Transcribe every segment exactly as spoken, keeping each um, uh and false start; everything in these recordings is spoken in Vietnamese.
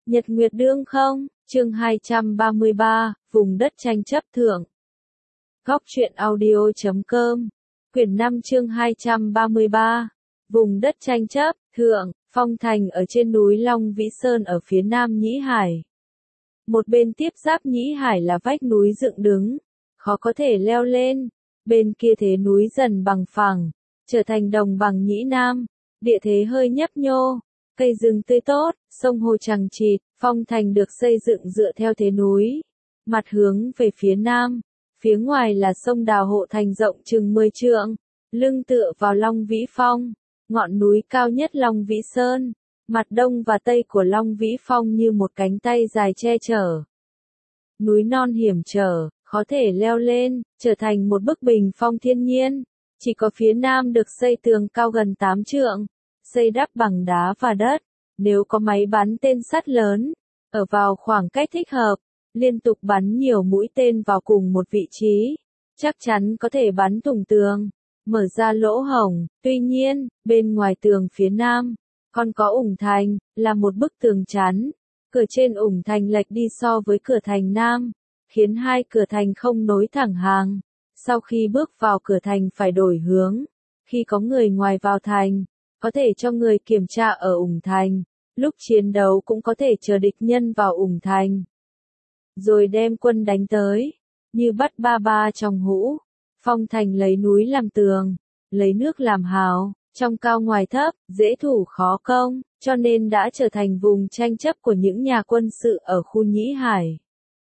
Nhật Nguyệt Đương không, chương hai trăm ba mươi ba, vùng đất tranh chấp thượng. Góc truyện audio chấm com, quyển năm chương hai trăm ba mươi ba, vùng đất tranh chấp, thượng, Phong Thành ở trên núi Long Vĩ Sơn ở phía nam Nhĩ Hải. Một bên tiếp giáp Nhĩ Hải là vách núi dựng đứng, khó có thể leo lên, bên kia thế núi dần bằng phẳng, trở thành đồng bằng Nhĩ Nam, địa thế hơi nhấp nhô. Cây rừng tươi tốt, sông hồ chằng chịt, Phong Thành được xây dựng dựa theo thế núi, mặt hướng về phía nam, phía ngoài là sông Đào Hộ Thành rộng chừng mười trượng, lưng tựa vào Long Vĩ Phong, ngọn núi cao nhất Long Vĩ Sơn, mặt đông và tây của Long Vĩ Phong như một cánh tay dài che chở. Núi non hiểm trở, khó thể leo lên, trở thành một bức bình phong thiên nhiên, chỉ có phía nam được xây tường cao gần tám trượng. Xây đắp bằng đá và đất, nếu có máy bắn tên sắt lớn, ở vào khoảng cách thích hợp, liên tục bắn nhiều mũi tên vào cùng một vị trí, chắc chắn có thể bắn thủng tường, mở ra lỗ hổng. Tuy nhiên, bên ngoài tường phía nam, còn có ủng thành, là một bức tường chắn, cửa trên ủng thành lệch đi so với cửa thành nam, khiến hai cửa thành không nối thẳng hàng, sau khi bước vào cửa thành phải đổi hướng, khi có người ngoài vào thành, có thể cho người kiểm tra ở ủng thành, lúc chiến đấu cũng có thể chờ địch nhân vào ủng thành, rồi đem quân đánh tới, như bắt ba ba trong hũ. Phong Thành lấy núi làm tường, lấy nước làm hào, trong cao ngoài thấp, dễ thủ khó công, cho nên đã trở thành vùng tranh chấp của những nhà quân sự ở khu Nhĩ Hải.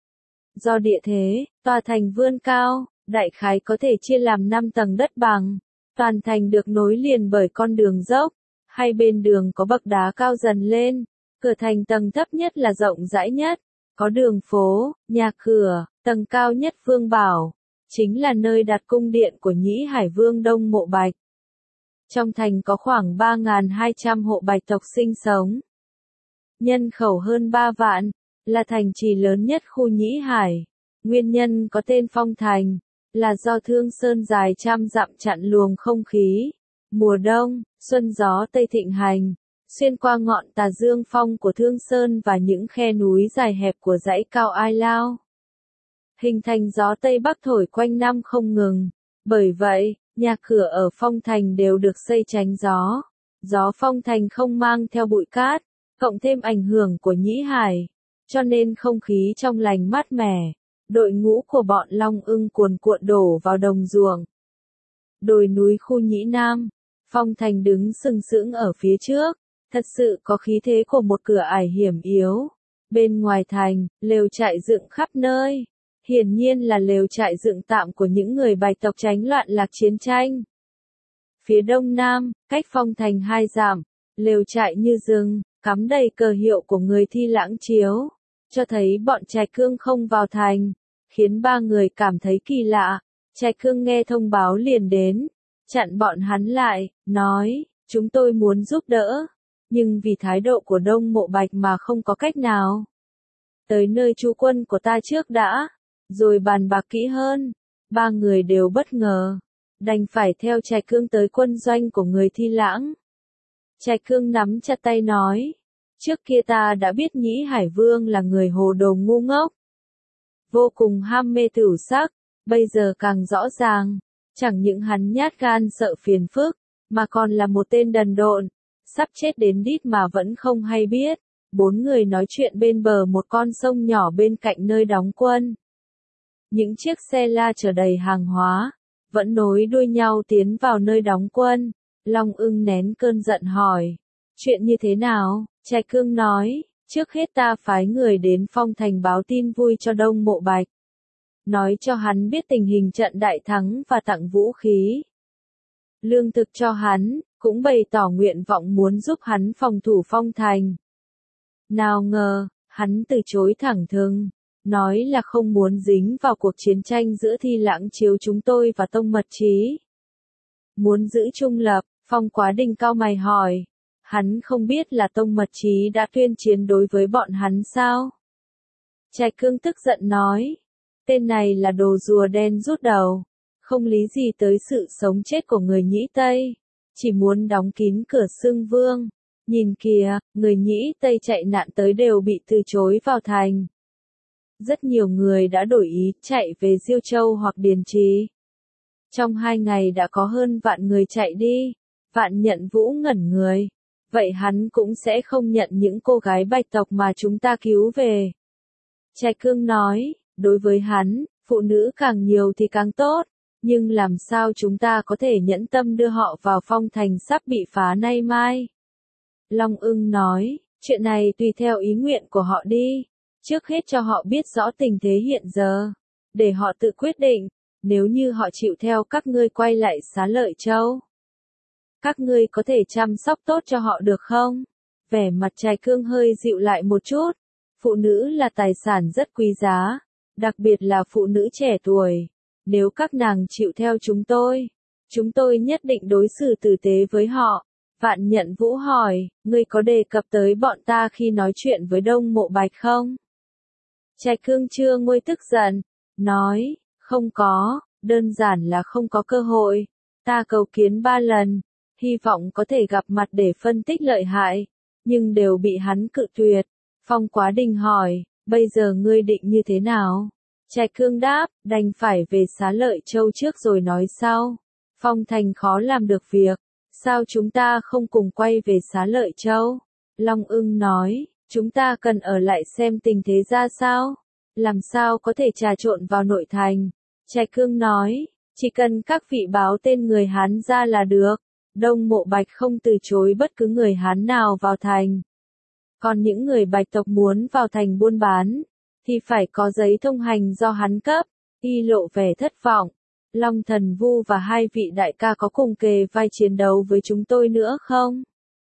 Do địa thế, tòa thành vươn cao, đại khái có thể chia làm năm tầng đất bằng. Toàn thành được nối liền bởi con đường dốc, hai bên đường có bậc đá cao dần lên, cửa thành tầng thấp nhất là rộng rãi nhất, có đường phố, nhà cửa, tầng cao nhất Vương Bảo, chính là nơi đặt cung điện của Nhĩ Hải Vương Đông Mộ Bạch. Trong thành có khoảng ba nghìn hai trăm hộ Bạch tộc sinh sống. Nhân khẩu hơn ba vạn, là thành trì lớn nhất khu Nhĩ Hải. Nguyên nhân có tên Phong Thành là do Thương Sơn dài trăm dặm chặn luồng không khí. Mùa đông, xuân gió Tây thịnh hành, xuyên qua ngọn Tà Dương Phong của Thương Sơn và những khe núi dài hẹp của dãy cao Ai Lao. Hình thành gió Tây Bắc thổi quanh năm không ngừng. Bởi vậy, nhà cửa ở Phong Thành đều được xây tránh gió. Gió Phong Thành không mang theo bụi cát, cộng thêm ảnh hưởng của Nhĩ Hải, cho nên không khí trong lành mát mẻ. Đội ngũ của bọn Long Ưng cuồn cuộn đổ vào đồng ruộng. Đồi núi khu Nhĩ Nam, Phong Thành đứng sừng sững ở phía trước, thật sự có khí thế của một cửa ải hiểm yếu. Bên ngoài thành, lều trại dựng khắp nơi, hiển nhiên là lều trại dựng tạm của những người Bạch tộc tránh loạn lạc chiến tranh. Phía đông nam, cách Phong Thành hai dặm, lều trại như rừng, cắm đầy cờ hiệu của người Thi Lãng Chiếu, cho thấy bọn Trạch Cương không vào thành, khiến ba người cảm thấy kỳ lạ. Trạch Cương nghe thông báo liền đến, chặn bọn hắn lại, nói, chúng tôi muốn giúp đỡ, nhưng vì thái độ của Đông Mộ Bạch mà không có cách nào. Tới nơi trú quân của ta trước đã, rồi bàn bạc kỹ hơn. Ba người đều bất ngờ, đành phải theo Trạch Cương tới quân doanh của người Thi Lãng. Trạch Cương nắm chặt tay nói, trước kia ta đã biết Nhĩ Hải Vương là người hồ đồ ngu ngốc, vô cùng ham mê tửu sắc, bây giờ càng rõ ràng, chẳng những hắn nhát gan sợ phiền phức, mà còn là một tên đần độn, sắp chết đến đít mà vẫn không hay biết. Bốn người nói chuyện bên bờ một con sông nhỏ bên cạnh nơi đóng quân. Những chiếc xe la chở đầy hàng hóa, vẫn nối đuôi nhau tiến vào nơi đóng quân. Long Ưng nén cơn giận hỏi, chuyện như thế nào? Trạch Cương nói, trước hết ta phái người đến Phong Thành báo tin vui cho Đông Mộ Bạch. Nói cho hắn biết tình hình trận đại thắng và tặng vũ khí, lương thực cho hắn, cũng bày tỏ nguyện vọng muốn giúp hắn phòng thủ Phong Thành. Nào ngờ, hắn từ chối thẳng thừng, nói là không muốn dính vào cuộc chiến tranh giữa Thi Lãng Chiếu chúng tôi và Tông Mật Chí. Muốn giữ trung lập. Phong Quá Đình cau mày hỏi, hắn không biết là Tông Mật Chí đã tuyên chiến đối với bọn hắn sao? Trạch Cương tức giận nói, tên này là đồ rùa đen rút đầu, không lý gì tới sự sống chết của người Nhĩ Tây, chỉ muốn đóng kín cửa Xương Vương, Nhìn kìa, người Nhĩ Tây chạy nạn tới đều bị từ chối vào thành. Rất nhiều người đã đổi ý chạy về Diêu Châu hoặc Điền Trì. Trong hai ngày đã có hơn vạn người chạy đi. Vạn Nhận Vũ ngẩn người. Vậy hắn cũng sẽ không nhận những cô gái Bạch tộc mà chúng ta cứu về. Trạch Cương nói, đối với hắn, phụ nữ càng nhiều thì càng tốt. Nhưng làm sao chúng ta có thể nhẫn tâm đưa họ vào phong thành sắp bị phá nay mai? Long Ưng nói, chuyện này tùy theo ý nguyện của họ đi. Trước hết cho họ biết rõ tình thế hiện giờ. Để họ tự quyết định, nếu như họ chịu theo các ngươi quay lại Xá Lợi Châu. Các ngươi có thể chăm sóc tốt cho họ được không? Vẻ mặt Trạch Cương hơi dịu lại một chút. Phụ nữ là tài sản rất quý giá, đặc biệt là phụ nữ trẻ tuổi. Nếu các nàng chịu theo chúng tôi, chúng tôi nhất định đối xử tử tế với họ. Vạn Nhận Vũ hỏi, ngươi có đề cập tới bọn ta khi nói chuyện với Đông Mộ Bạch không? Trạch Cương chưa nguôi tức giận, nói, không có, đơn giản là không có cơ hội. Ta cầu kiến ba lần, hy vọng có thể gặp mặt để phân tích lợi hại, nhưng đều bị hắn cự tuyệt. Phong Quá Đình hỏi, bây giờ ngươi định như thế nào? Trạch Cương đáp, đành phải về Xá Lợi Châu trước rồi nói sau. Phong thành khó làm được việc, sao chúng ta không cùng quay về Xá Lợi Châu? Long Ưng nói, chúng ta cần ở lại xem tình thế ra sao, làm sao có thể trà trộn vào nội thành. Trạch Cương nói, chỉ cần các vị báo tên người Hán ra là được. Đông Mộ Bạch không từ chối bất cứ người Hán nào vào thành. Còn những người Bạch tộc muốn vào thành buôn bán, thì phải có giấy thông hành do hắn cấp. Y lộ vẻ thất vọng. Long Thần Vu và hai vị đại ca có cùng kề vai chiến đấu với chúng tôi nữa không?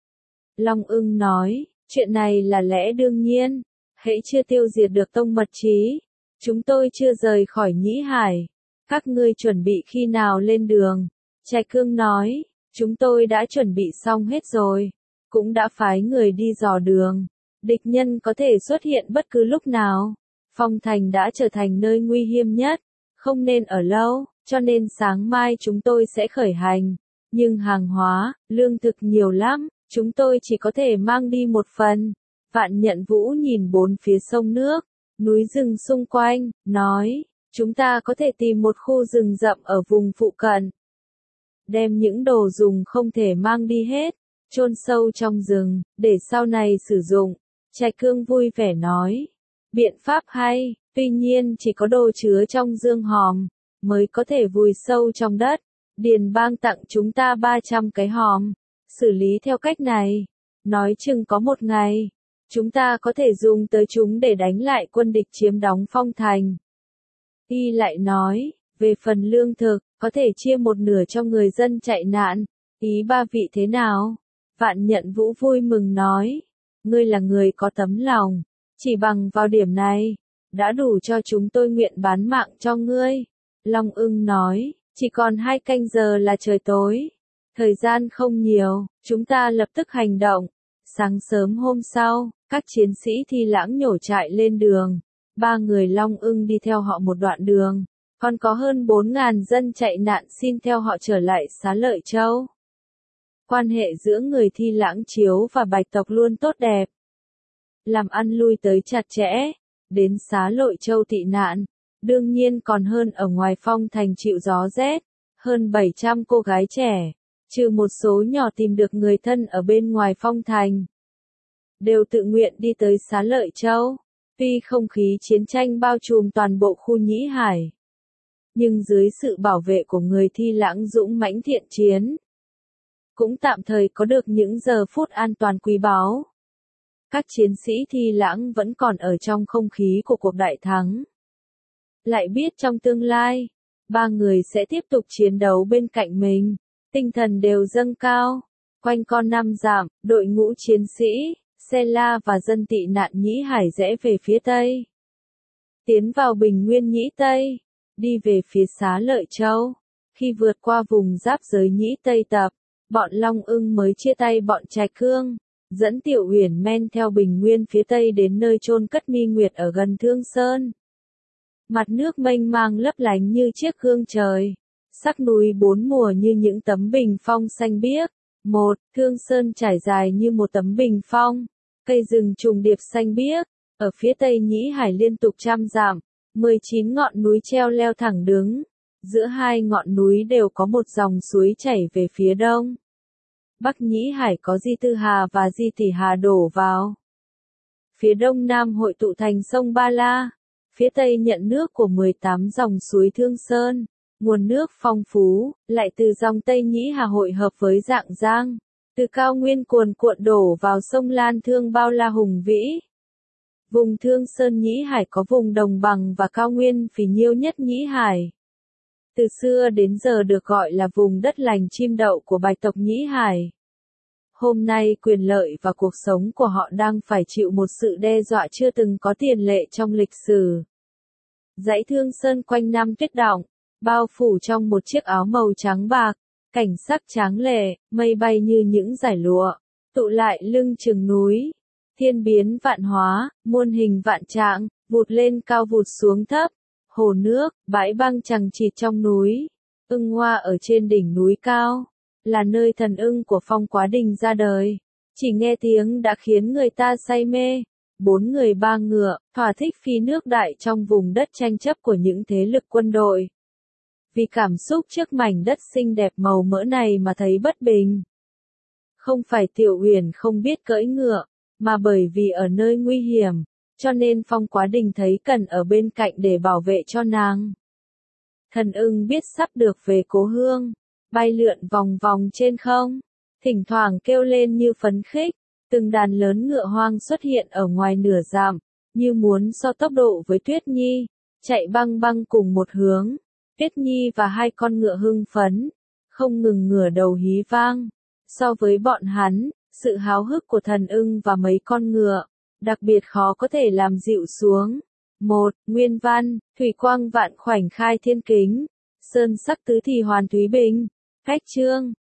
Long Ưng nói, chuyện này là lẽ đương nhiên. Hễ chưa tiêu diệt được Tông Mật Chí, chúng tôi chưa rời khỏi Nhĩ Hải. Các ngươi chuẩn bị khi nào lên đường? Trạch Cương nói, chúng tôi đã chuẩn bị xong hết rồi, cũng đã phái người đi dò đường. Địch nhân có thể xuất hiện bất cứ lúc nào. Phong thành đã trở thành nơi nguy hiểm nhất, không nên ở lâu, cho nên sáng mai chúng tôi sẽ khởi hành. Nhưng hàng hóa, lương thực nhiều lắm, chúng tôi chỉ có thể mang đi một phần. Vạn Nhận Vũ nhìn bốn phía sông nước, núi rừng xung quanh, nói, chúng ta có thể tìm một khu rừng rậm ở vùng phụ cận. Đem những đồ dùng không thể mang đi hết, chôn sâu trong rừng, để sau này sử dụng. Trạch Cương vui vẻ nói, biện pháp hay, tuy nhiên chỉ có đồ chứa trong dương hòm, mới có thể vùi sâu trong đất. Điền Bang tặng chúng ta ba trăm cái hòm, xử lý theo cách này, nói chừng có một ngày, chúng ta có thể dùng tới chúng để đánh lại quân địch chiếm đóng phong thành. Y lại nói, về phần lương thực, có thể chia một nửa cho người dân chạy nạn, ý ba vị thế nào? Vạn Nhận Vũ vui mừng nói, ngươi là người có tấm lòng, chỉ bằng vào điểm này, đã đủ cho chúng tôi nguyện bán mạng cho ngươi. Long Ưng nói, chỉ còn hai canh giờ là trời tối, thời gian không nhiều, chúng ta lập tức hành động. Sáng sớm hôm sau, các chiến sĩ Thi Lãng nhổ trại lên đường, ba người Long Ưng đi theo họ một đoạn đường, còn có hơn bốn ngàn dân chạy nạn xin theo họ trở lại Xá Lợi Châu. Quan hệ giữa người Thi Lãng Chiếu và Bạch tộc luôn tốt đẹp, làm ăn lui tới chặt chẽ. Đến Xá Lợi Châu tị nạn, đương nhiên còn hơn ở ngoài phong thành chịu gió rét. Hơn bảy trăm cô gái trẻ, trừ một số nhỏ tìm được người thân ở bên ngoài phong thành, đều tự nguyện đi tới Xá Lợi Châu. Tuy không khí chiến tranh bao trùm toàn bộ khu Nhĩ Hải, nhưng dưới sự bảo vệ của người Thi Lãng dũng mãnh thiện chiến, cũng tạm thời có được những giờ phút an toàn quý báu. Các chiến sĩ Thi Lãng vẫn còn ở trong không khí của cuộc đại thắng. Lại biết trong tương lai, ba người sẽ tiếp tục chiến đấu bên cạnh mình, tinh thần đều dâng cao. Quanh con năm dặm, đội ngũ chiến sĩ, xe la và dân tị nạn Nhĩ Hải rẽ về phía Tây. Tiến vào Bình Nguyên Nhĩ Tây, đi về phía Xá Lợi Châu. Khi vượt qua vùng giáp giới Nhĩ Tây Tập, bọn Long Ưng mới chia tay bọn Trạch Cương, dẫn Tiểu Uyển men theo Bình Nguyên phía Tây đến nơi chôn cất Mi Nguyệt ở gần Thương Sơn. Mặt nước mênh mang lấp lánh như chiếc gương trời, sắc núi bốn mùa như những tấm bình phong xanh biếc, một. Thương Sơn trải dài như một tấm bình phong, cây rừng trùng điệp xanh biếc, ở phía tây Nhĩ Hải liên tục trăm dặm, mười chín ngọn núi treo leo thẳng đứng, giữa hai ngọn núi đều có một dòng suối chảy về phía đông. Bắc Nhĩ Hải có Di Tư Hà và Di Tỷ Hà đổ vào. Phía đông nam hội tụ thành sông Ba La, phía tây nhận nước của mười tám dòng suối Thương Sơn, nguồn nước phong phú, lại từ dòng Tây Nhĩ Hà hội hợp với Dạng Giang, từ cao nguyên cuồn cuộn đổ vào sông Lan Thương bao la hùng vĩ. Vùng Thương Sơn Nhĩ Hải có vùng đồng bằng và cao nguyên phì nhiêu nhất Nhĩ Hải. Từ xưa đến giờ được gọi là vùng đất lành chim đậu của bạch tộc Nhĩ Hải. Hôm nay quyền lợi và cuộc sống của họ đang phải chịu một sự đe dọa chưa từng có tiền lệ trong lịch sử. Dãy Thương Sơn quanh năm tuyết đọng, bao phủ trong một chiếc áo màu trắng bạc, cảnh sắc tráng lệ, mây bay như những dải lụa, tụ lại lưng chừng núi. Thiên biến vạn hóa, muôn hình vạn trạng, vụt lên cao vụt xuống thấp, hồ nước, bãi băng chằng chịt trong núi, ưng hoa ở trên đỉnh núi cao, là nơi thần ưng của Phong Quá Đình ra đời. Chỉ nghe tiếng đã khiến người ta say mê. Bốn người ba ngựa, thỏa thích phi nước đại trong vùng đất tranh chấp của những thế lực quân đội. Vì cảm xúc trước mảnh đất xinh đẹp màu mỡ này mà thấy bất bình. Không phải Tiểu Uyển không biết cưỡi ngựa, mà bởi vì ở nơi nguy hiểm, cho nên Phong Quá Đình thấy cần ở bên cạnh để bảo vệ cho nàng. Thần ưng biết sắp được về cố hương, bay lượn vòng vòng trên không, thỉnh thoảng kêu lên như phấn khích, từng đàn lớn ngựa hoang xuất hiện ở ngoài nửa dặm, như muốn so tốc độ với Tuyết Nhi, chạy băng băng cùng một hướng. Tuyết Nhi và hai con ngựa hưng phấn, không ngừng ngửa đầu hí vang. So với bọn hắn, sự háo hức của thần ưng và mấy con ngựa, đặc biệt khó có thể làm dịu xuống. một. Nguyên văn, thủy quang vạn khoảnh khai thiên kính, sơn sắc tứ thì hoàn thúy bình. Cách chương,